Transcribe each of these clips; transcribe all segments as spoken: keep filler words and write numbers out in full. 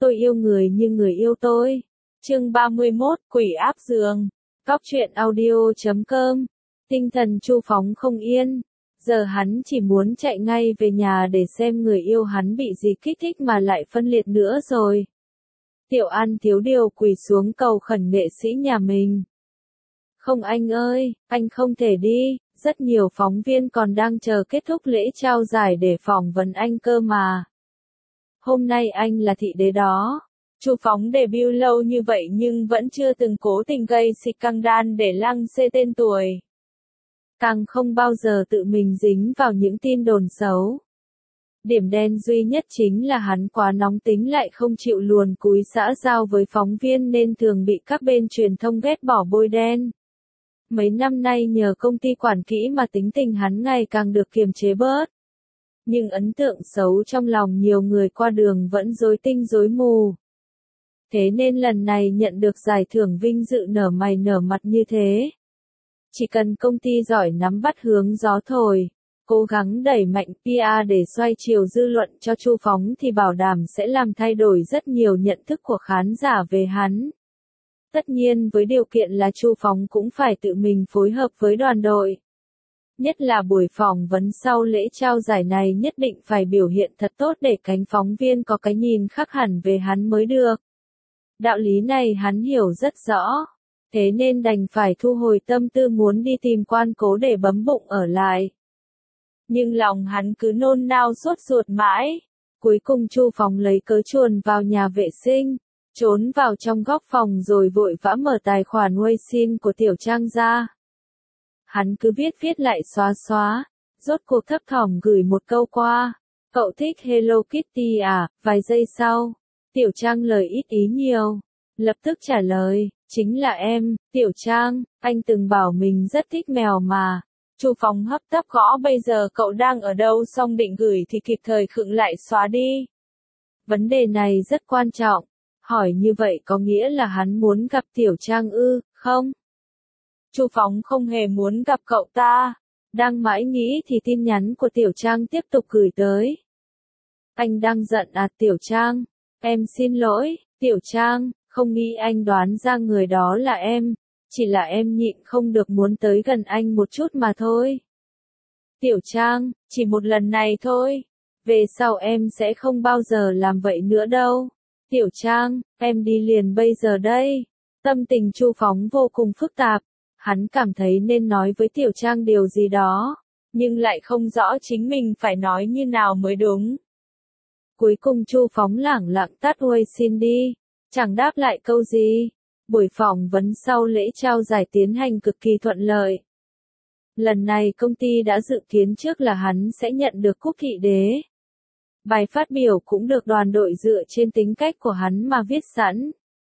Tôi yêu người như người yêu tôi. Chương ba mươi mốt, Quỷ áp giường. Cóc truyện audio chấm com. Tinh thần Chu Phóng không yên. Giờ hắn chỉ muốn chạy ngay về nhà để xem người yêu hắn bị gì kích thích mà lại phân liệt nữa rồi. Tiểu An thiếu điều quỳ xuống cầu khẩn nghệ sĩ nhà mình. Không anh ơi, anh không thể đi, rất nhiều phóng viên còn đang chờ kết thúc lễ trao giải để phỏng vấn anh cơ mà. Hôm nay anh là thị đế đó. Chu Phóng debut lâu như vậy nhưng vẫn chưa từng cố tình gây scandal để lăng xê tên tuổi. Càng không bao giờ tự mình dính vào những tin đồn xấu. Điểm đen duy nhất chính là hắn quá nóng tính lại không chịu luồn cúi xã giao với phóng viên nên thường bị các bên truyền thông ghét bỏ bôi đen. Mấy năm nay nhờ công ty quản kỹ mà tính tình hắn ngày càng được kiềm chế bớt. Nhưng ấn tượng xấu trong lòng nhiều người qua đường vẫn rối tinh rối mù. Thế nên lần này nhận được giải thưởng vinh dự nở mày nở mặt như thế. Chỉ cần công ty giỏi nắm bắt hướng gió thổi, cố gắng đẩy mạnh pê e để xoay chiều dư luận cho Chu Phóng thì bảo đảm sẽ làm thay đổi rất nhiều nhận thức của khán giả về hắn. Tất nhiên với điều kiện là Chu Phóng cũng phải tự mình phối hợp với đoàn đội. Nhất là buổi phỏng vấn sau lễ trao giải này nhất định phải biểu hiện thật tốt để cánh phóng viên có cái nhìn khác hẳn về hắn mới được. Đạo lý này hắn hiểu rất rõ. Thế nên đành phải thu hồi tâm tư muốn đi tìm Quan Cố để bấm bụng ở lại. Nhưng lòng hắn cứ nôn nao sốt ruột mãi. Cuối cùng Chu Phóng lấy cớ chuồn vào nhà vệ sinh, trốn vào trong góc phòng rồi vội vã mở tài khoản Weixin của Tiểu Trang ra. Hắn cứ viết viết lại xóa xóa, rốt cuộc thấp thỏm gửi một câu qua. Cậu thích Hello Kitty à? Vài giây sau, Tiểu Trang lời ít ý nhiều, lập tức trả lời, chính là em, Tiểu Trang, anh từng bảo mình rất thích mèo mà. Chu Phóng hấp tấp gõ bây giờ cậu đang ở đâu xong định gửi thì kịp thời khựng lại xóa đi. Vấn đề này rất quan trọng, hỏi như vậy có nghĩa là hắn muốn gặp Tiểu Trang ư, không? Chu Phóng không hề muốn gặp cậu ta. Đang mãi nghĩ thì tin nhắn của Tiểu Trang tiếp tục gửi tới. Anh đang giận à Tiểu Trang? Em xin lỗi, Tiểu Trang, không nghĩ anh đoán ra người đó là em. Chỉ là em nhịn không được muốn tới gần anh một chút mà thôi. Tiểu Trang, chỉ một lần này thôi. Về sau em sẽ không bao giờ làm vậy nữa đâu. Tiểu Trang, em đi liền bây giờ đây. Tâm tình Chu Phóng vô cùng phức tạp. Hắn cảm thấy nên nói với Tiểu Trang điều gì đó, nhưng lại không rõ chính mình phải nói như nào mới đúng. Cuối cùng Chu Phóng lẳng lặng tắt Weixin đi, chẳng đáp lại câu gì. Buổi phỏng vấn sau lễ trao giải tiến hành cực kỳ thuận lợi. Lần này công ty đã dự kiến trước là hắn sẽ nhận được cúp thị đế. Bài phát biểu cũng được đoàn đội dựa trên tính cách của hắn mà viết sẵn.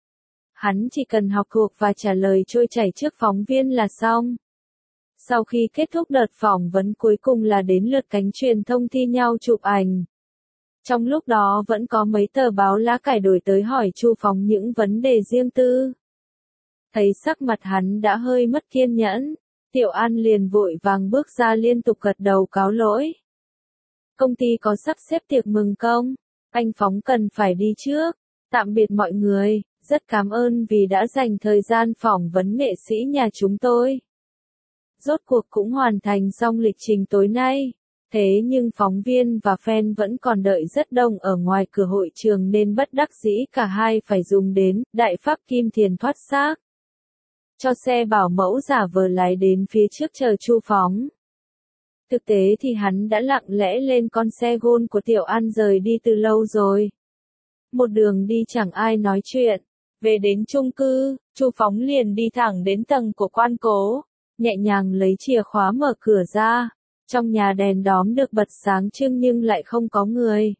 Hắn chỉ cần học thuộc và trả lời trôi chảy trước phóng viên là xong. Sau khi kết thúc đợt phỏng vấn cuối cùng là đến lượt cánh truyền thông thi nhau chụp ảnh. Trong lúc đó vẫn có mấy tờ báo lá cải đổi tới hỏi Chu Phóng những vấn đề riêng tư. Thấy sắc mặt hắn đã hơi mất kiên nhẫn, Tiểu An liền vội vàng bước ra liên tục gật đầu cáo lỗi. Công ty có sắp xếp tiệc mừng công, anh Phóng cần phải đi trước. Tạm biệt mọi người, rất cảm ơn vì đã dành thời gian phỏng vấn nghệ sĩ nhà chúng tôi. Rốt cuộc cũng hoàn thành xong lịch trình tối nay. Thế nhưng phóng viên và fan vẫn còn đợi rất đông ở ngoài cửa hội trường nên bất đắc dĩ cả hai phải dùng đến đại pháp kim tiền thoát xác. Cho xe bảo mẫu giả vờ lái đến phía trước chờ Chu Phóng. Thực tế thì hắn đã lặng lẽ lên con xe Gôn của Tiểu An rời đi từ lâu rồi. Một đường đi chẳng ai nói chuyện. Về đến chung cư, Chu Phóng liền đi thẳng đến tầng của Quan Cố, nhẹ nhàng lấy chìa khóa mở cửa ra. Trong nhà đèn đóm được bật sáng trưng nhưng lại không có người.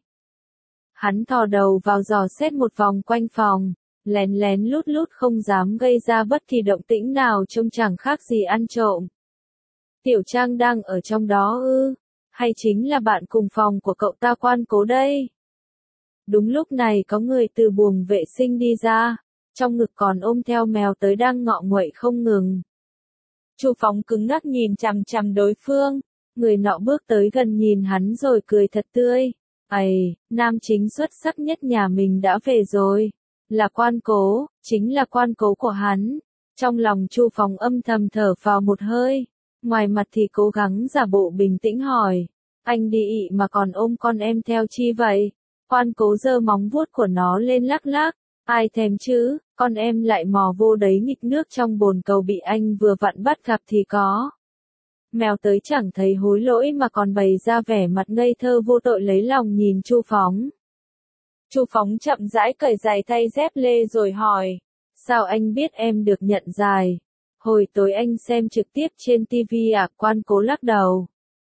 Hắn thò đầu vào dò xét một vòng quanh phòng, lén lén lút lút không dám gây ra bất kỳ động tĩnh nào trông chẳng khác gì ăn trộm. Tiểu Trang đang ở trong đó ư? Hay chính là bạn cùng phòng của cậu ta Quan Cố đây? Đúng lúc này có người từ buồng vệ sinh đi ra, trong ngực còn ôm theo mèo tới đang ngọ nguậy không ngừng. Chu Phóng cứng ngắc nhìn chằm chằm đối phương, người nọ bước tới gần nhìn hắn rồi cười thật tươi. Ầy, nam chính xuất sắc nhất nhà mình đã về rồi. Là Quan Cố, chính là Quan Cố của hắn. Trong lòng Chu Phóng âm thầm thở vào một hơi. Ngoài mặt thì cố gắng giả bộ bình tĩnh hỏi. Anh đi ị mà còn ôm con em theo chi vậy? Quan Cố giơ móng vuốt của nó lên lắc lắc. Ai thèm chứ, con em lại mò vô đấy nghịch nước trong bồn cầu bị anh vừa vặn bắt gặp thì có. Mèo tới chẳng thấy hối lỗi mà còn bày ra vẻ mặt ngây thơ vô tội lấy lòng nhìn Chu Phóng. Chu Phóng chậm rãi cởi giày thay dép lê rồi hỏi. Sao anh biết em được nhận giải? Hồi tối anh xem trực tiếp trên ti vi à? Quan Cố lắc đầu.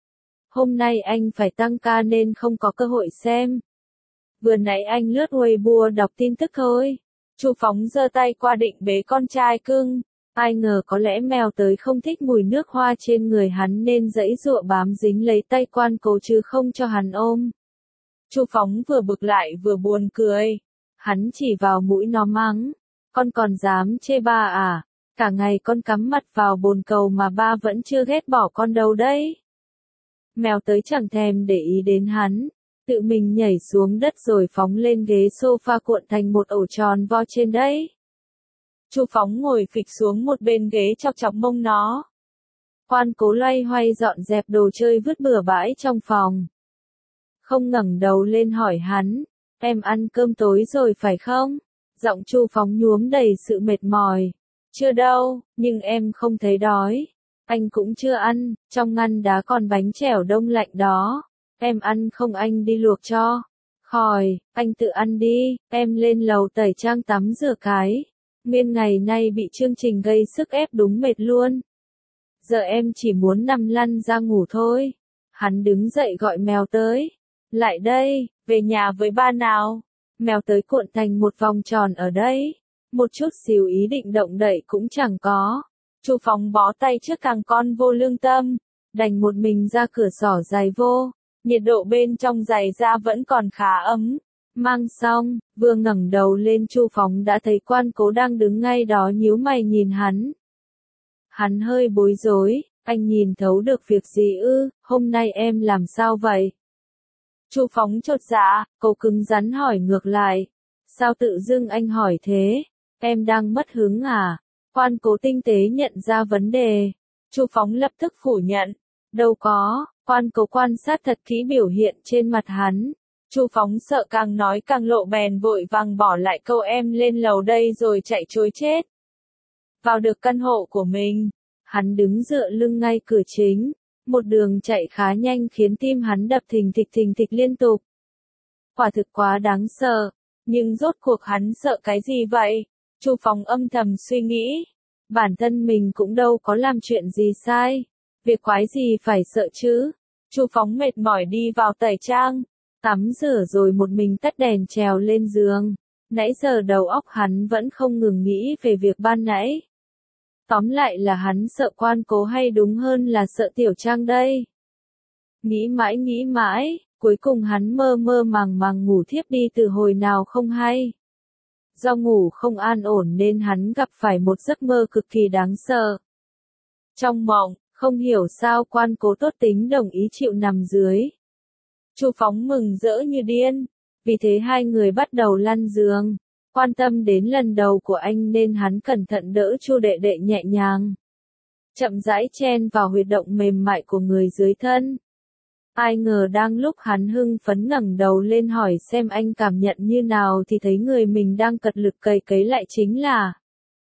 Hôm nay anh phải tăng ca nên không có cơ hội xem. Vừa nãy anh lướt Weibo đọc tin tức thôi. Chu Phóng giơ tay qua định bế con trai cưng. Ai ngờ có lẽ mèo tới không thích mùi nước hoa trên người hắn nên giãy giụa bám dính lấy tay Quan Cố chứ không cho hắn ôm. Chu Phóng vừa bực lại vừa buồn cười. Hắn chỉ vào mũi nó mắng. Con còn dám chê ba à? Cả ngày con cắm mặt vào bồn cầu mà ba vẫn chưa ghét bỏ con đâu đấy. Mèo tới chẳng thèm để ý đến hắn. Tự mình nhảy xuống đất rồi phóng lên ghế sofa cuộn thành một ổ tròn vo trên đấy. Chu Phóng ngồi phịch xuống một bên ghế chọc chọc mông nó. Quan Cố loay hoay dọn dẹp đồ chơi vứt bừa bãi trong phòng. Không ngẩng đầu lên hỏi hắn, em ăn cơm tối rồi phải không? Giọng Chu Phóng nhuốm đầy sự mệt mỏi. Chưa đâu, nhưng em không thấy đói. Anh cũng chưa ăn, trong ngăn đá còn bánh chèo đông lạnh đó. Em ăn không anh đi luộc cho. Khỏi, anh tự ăn đi, em lên lầu tẩy trang tắm rửa cái. Nguyên ngày nay bị chương trình gây sức ép đúng mệt luôn. Giờ em chỉ muốn nằm lăn ra ngủ thôi. Hắn đứng dậy gọi mèo tới. Lại đây, về nhà với ba nào. Mèo tới cuộn thành một vòng tròn ở đây. Một chút xíu ý định động đậy cũng chẳng có. Chu Phóng bó tay trước thằng con vô lương tâm. Đành một mình ra cửa xỏ giày vô. Nhiệt độ bên trong giày da vẫn còn khá ấm. Mang xong, vừa ngẩng đầu lên Chu Phóng đã thấy Quan Cố đang đứng ngay đó nhíu mày nhìn hắn. Hắn hơi bối rối, anh nhìn thấu được việc gì ư, hôm nay em làm sao vậy? Chu Phóng chột dạ, cậu cứng rắn hỏi ngược lại. Sao tự dưng anh hỏi thế? Em đang mất hứng à? Quan Cố tinh tế nhận ra vấn đề. Chu Phóng lập tức phủ nhận. Đâu có, Quan Cố quan sát thật kỹ biểu hiện trên mặt hắn. Chu Phóng sợ càng nói càng lộ bèn vội vàng bỏ lại câu em lên lầu đây rồi chạy trối chết. Vào được căn hộ của mình, hắn đứng dựa lưng ngay cửa chính. Một đường chạy khá nhanh khiến tim hắn đập thình thịch thình thịch liên tục. Quả thực quá đáng sợ, nhưng rốt cuộc hắn sợ cái gì vậy? Chu Phóng âm thầm suy nghĩ. Bản thân mình cũng đâu có làm chuyện gì sai. Việc quái gì phải sợ chứ? Chu Phóng mệt mỏi đi vào tẩy trang. Tắm rửa rồi một mình tắt đèn trèo lên giường. Nãy giờ đầu óc hắn vẫn không ngừng nghĩ về việc ban nãy. Tóm lại là hắn sợ Quan Cố hay đúng hơn là sợ Tiểu Trang đây. Nghĩ mãi nghĩ mãi, cuối cùng hắn mơ mơ màng màng ngủ thiếp đi từ hồi nào không hay. Do ngủ không an ổn nên hắn gặp phải một giấc mơ cực kỳ đáng sợ. Trong mộng, không hiểu sao Quan Cố tốt tính đồng ý chịu nằm dưới. Chu Phóng mừng rỡ như điên, vì thế hai người bắt đầu lăn giường. Quan tâm đến lần đầu của anh nên hắn cẩn thận đỡ Chu đệ đệ nhẹ nhàng. Chậm rãi chen vào huyệt động mềm mại của người dưới thân. Ai ngờ đang lúc hắn hưng phấn ngẩng đầu lên hỏi xem anh cảm nhận như nào thì thấy người mình đang cật lực cầy cấy lại chính là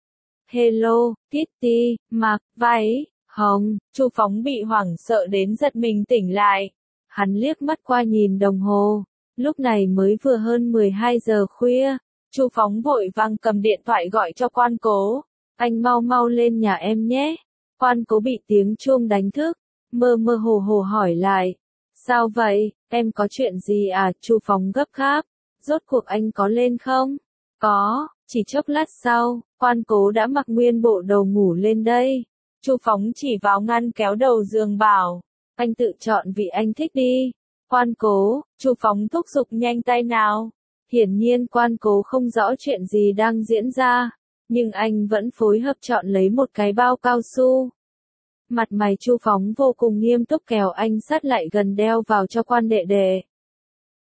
Hello, Kitty, mặc váy hồng. Chu Phóng bị hoảng sợ đến giật mình tỉnh lại. Hắn liếc mắt qua nhìn đồng hồ. Lúc này mới vừa hơn mười hai giờ khuya. Chu Phóng vội vàng cầm điện thoại gọi cho Quan Cố. Anh mau mau lên nhà em nhé. Quan Cố bị tiếng chuông đánh thức. Mơ mơ hồ hồ hỏi lại. Sao vậy, em có chuyện gì à? Chu Phóng gấp gáp. Rốt cuộc anh có lên không? Có, chỉ chốc lát sau, Quan Cố đã mặc nguyên bộ đồ ngủ lên đây. Chu Phóng chỉ vào ngăn kéo đầu giường bảo. Anh tự chọn vị anh thích đi. Quan Cố, Chu Phóng thúc giục nhanh tay nào. Hiển nhiên Quan Cố không rõ chuyện gì đang diễn ra, nhưng anh vẫn phối hợp chọn lấy một cái bao cao su. Mặt mày Chu Phóng vô cùng nghiêm túc kéo anh sát lại gần đeo vào cho Quan đệ đệ.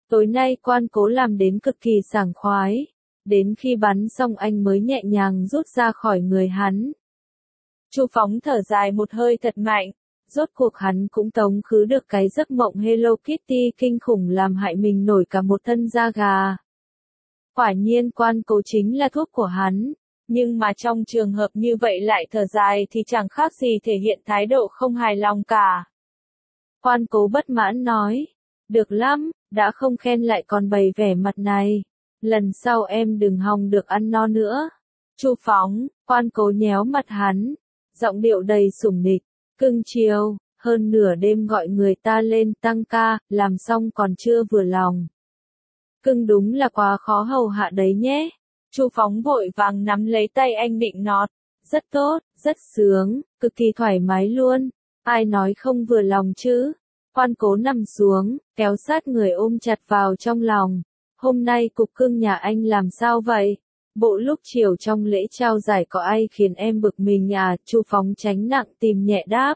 Tối nay Quan Cố làm đến cực kỳ sảng khoái. Đến khi bắn xong anh mới nhẹ nhàng rút ra khỏi người hắn. Chu Phóng thở dài một hơi thật mạnh. Rốt cuộc hắn cũng tống khứ được cái giấc mộng Hello Kitty kinh khủng làm hại mình nổi cả một thân da gà. Quả nhiên Quan Cố chính là thuốc của hắn. Nhưng mà trong trường hợp như vậy lại thở dài thì chẳng khác gì thể hiện thái độ không hài lòng cả. Quan Cố bất mãn nói. Được lắm, đã không khen lại còn bày vẻ mặt này. Lần sau em đừng hòng được ăn no nữa. Chu Phóng, Quan Cố nhéo mặt hắn. Giọng điệu đầy sủng nịch. Cưng chiều, hơn nửa đêm gọi người ta lên tăng ca, làm xong còn chưa vừa lòng. Cưng đúng là quá khó hầu hạ đấy nhé. Chu Phóng vội vàng nắm lấy tay anh nịnh nọt. Rất tốt, rất sướng, cực kỳ thoải mái luôn. Ai nói không vừa lòng chứ? Quan Cố nằm xuống, kéo sát người ôm chặt vào trong lòng. Hôm nay cục cưng nhà anh làm sao vậy? Bộ lúc chiều trong lễ trao giải có ai khiến em bực mình à? Chu Phóng tránh nặng tìm nhẹ đáp.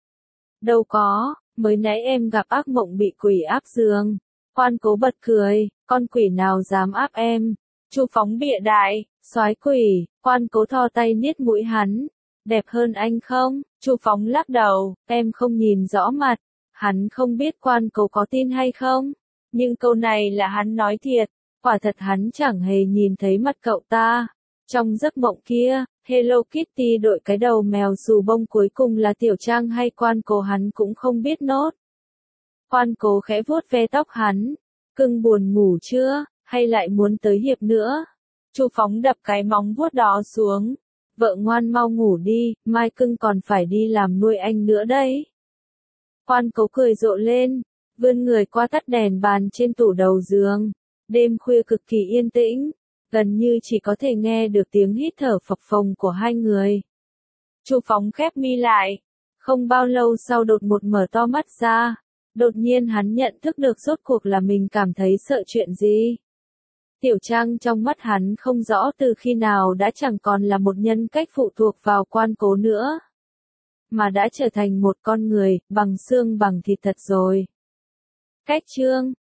Đâu có, mới nãy em gặp ác mộng bị quỷ áp giường. Quan Cố bật cười, con quỷ nào dám áp em? Chu Phóng bịa đại, soái quỷ. Quan Cố thò tay niết mũi hắn. Đẹp hơn anh không? Chu Phóng lắc đầu, em không nhìn rõ mặt. Hắn không biết Quan Cố có tin hay không? Nhưng câu này là hắn nói thiệt. Quả thật hắn chẳng hề nhìn thấy mặt cậu ta. Trong giấc mộng kia, Hello Kitty đội cái đầu mèo xù bông cuối cùng là Tiểu Trang hay Quan Cố hắn cũng không biết nốt. Quan Cố khẽ vuốt ve tóc hắn. Cưng buồn ngủ chưa, hay lại muốn tới hiệp nữa? Chu Phóng đập cái móng vuốt đó xuống. Vợ ngoan mau ngủ đi, mai cưng còn phải đi làm nuôi anh nữa đấy. Quan Cố cười rộ lên, vươn người qua tắt đèn bàn trên tủ đầu giường. Đêm khuya cực kỳ yên tĩnh, gần như chỉ có thể nghe được tiếng hít thở phập phồng của hai người. Chu Phóng khép mi lại, không bao lâu sau đột ngột mở to mắt ra. Đột nhiên hắn nhận thức được rốt cuộc là mình cảm thấy sợ chuyện gì. Tiểu Trang trong mắt hắn không rõ từ khi nào đã chẳng còn là một nhân cách phụ thuộc vào Quan Cố nữa, mà đã trở thành một con người, bằng xương bằng thịt thật rồi. Cách chương